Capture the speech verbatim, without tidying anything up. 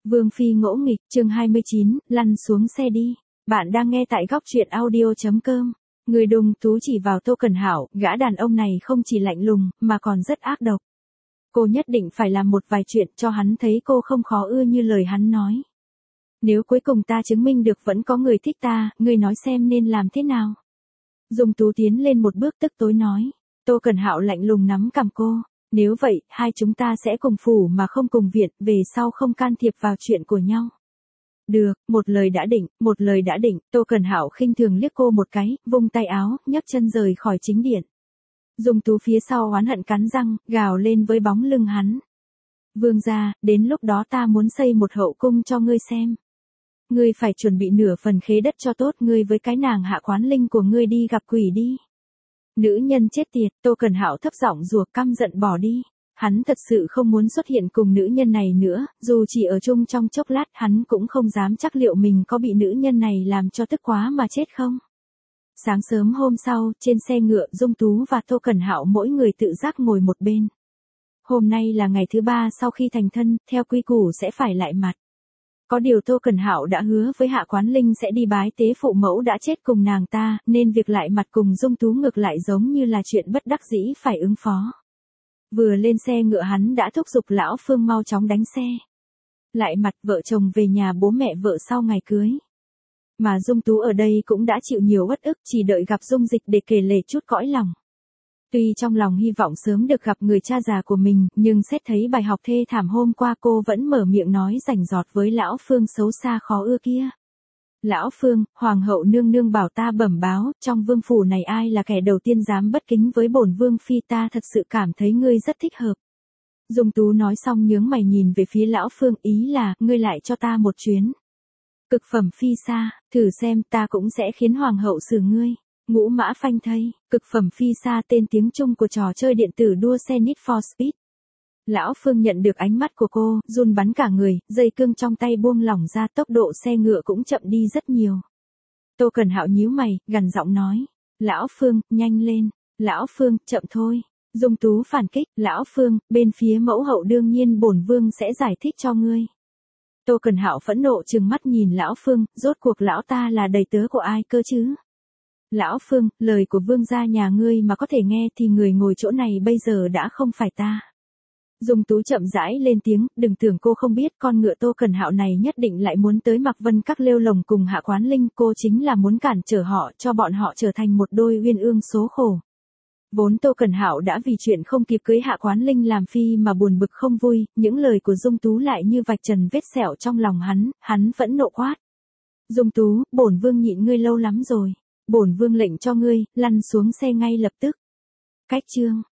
Vương phi ngỗ nghịch, chương hai mươi chín, lăn xuống xe đi. Bạn đang nghe tại góc truyện audio chấm com. Người đùng tú chỉ vào Tô Cẩn Hạo, gã đàn ông này không chỉ lạnh lùng, mà còn rất ác độc. Cô nhất định phải làm một vài chuyện cho hắn thấy cô không khó ưa như lời hắn nói. Nếu cuối cùng ta chứng minh được vẫn có người thích ta, ngươi nói xem nên làm thế nào? Dung Tú tiến lên một bước tức tối nói. Tô Cẩn Hạo lạnh lùng nắm cằm cô. Nếu vậy, hai chúng ta sẽ cùng phủ mà không cùng viện, về sau không can thiệp vào chuyện của nhau. Được, một lời đã định, một lời đã định. Tô Cẩn Hạo khinh thường liếc cô một cái, vung tay áo, nhấc chân rời khỏi chính điện. Dung Tú phía sau oán hận cắn răng, gào lên với bóng lưng hắn. Vương gia, đến lúc đó ta muốn xây một hậu cung cho ngươi xem. Ngươi phải chuẩn bị nửa phần khế đất cho tốt, ngươi với cái nàng Hạ Quán Linh của ngươi đi gặp quỷ đi. Nữ nhân chết tiệt, Tô Cẩn Hạo thấp giọng rủa, căm giận bỏ đi. Hắn thật sự không muốn xuất hiện cùng nữ nhân này nữa, dù chỉ ở chung trong chốc lát hắn cũng không dám chắc liệu mình có bị nữ nhân này làm cho tức quá mà chết không. Sáng sớm hôm sau, trên xe ngựa, Dung Tú và Tô Cẩn Hạo mỗi người tự giác ngồi một bên. Hôm nay là ngày thứ ba sau khi thành thân, theo quy củ sẽ phải lại mặt. Có điều Tô Cẩn Hạo đã hứa với Hạ Quán Linh sẽ đi bái tế phụ mẫu đã chết cùng nàng ta, nên việc lại mặt cùng Dung Tú ngược lại giống như là chuyện bất đắc dĩ phải ứng phó. Vừa lên xe ngựa hắn đã thúc giục lão Phương mau chóng đánh xe. Lại mặt vợ chồng về nhà bố mẹ vợ sau ngày cưới. Mà Dung Tú ở đây cũng đã chịu nhiều uất ức, chỉ đợi gặp Dung Dịch để kể lể chút cõi lòng. Tuy trong lòng hy vọng sớm được gặp người cha già của mình, nhưng xét thấy bài học thê thảm hôm qua cô vẫn mở miệng nói rành rọt với lão Phương xấu xa khó ưa kia. Lão Phương, Hoàng hậu nương nương bảo ta bẩm báo, trong vương phủ này ai là kẻ đầu tiên dám bất kính với bổn vương phi, ta thật sự cảm thấy ngươi rất thích hợp. Dung Tú nói xong nhướng mày nhìn về phía lão Phương, ý là, ngươi lại cho ta một chuyến. Cực phẩm phi sa, thử xem ta cũng sẽ khiến Hoàng hậu xử ngươi. Ngũ mã phanh thây, cực phẩm phi sa tên tiếng Trung của trò chơi điện tử đua xe Need for Speed. Lão Phương nhận được ánh mắt của cô, run bắn cả người, dây cương trong tay buông lỏng ra, tốc độ xe ngựa cũng chậm đi rất nhiều. Tô Cẩn Hạo nhíu mày, gằn giọng nói. Lão Phương, nhanh lên. Lão Phương, chậm thôi. Dung Tú phản kích. Lão Phương, bên phía mẫu hậu đương nhiên bổn vương sẽ giải thích cho ngươi. Tô Cẩn Hạo phẫn nộ trừng mắt nhìn Lão Phương, rốt cuộc lão ta là đầy tớ của ai cơ chứ? Lão Phương, lời của vương gia nhà ngươi mà có thể nghe thì người ngồi chỗ này bây giờ đã không phải ta. Dung Tú chậm rãi lên tiếng, đừng tưởng cô không biết con ngựa Tô Cẩn Hạo này nhất định lại muốn tới Mạc Vân Các lêu lồng cùng Hạ Quán Linh, cô chính là muốn cản trở họ, cho bọn họ trở thành một đôi uyên ương số khổ. Vốn Tô Cẩn Hạo đã vì chuyện không kịp cưới Hạ Quán Linh làm phi mà buồn bực không vui, những lời của Dung Tú lại như vạch trần vết sẹo trong lòng hắn, hắn vẫn nộ quát. Dung Tú, bổn vương nhịn ngươi lâu lắm rồi. Bổn vương lệnh cho ngươi, lăn xuống xe ngay lập tức. Cách chương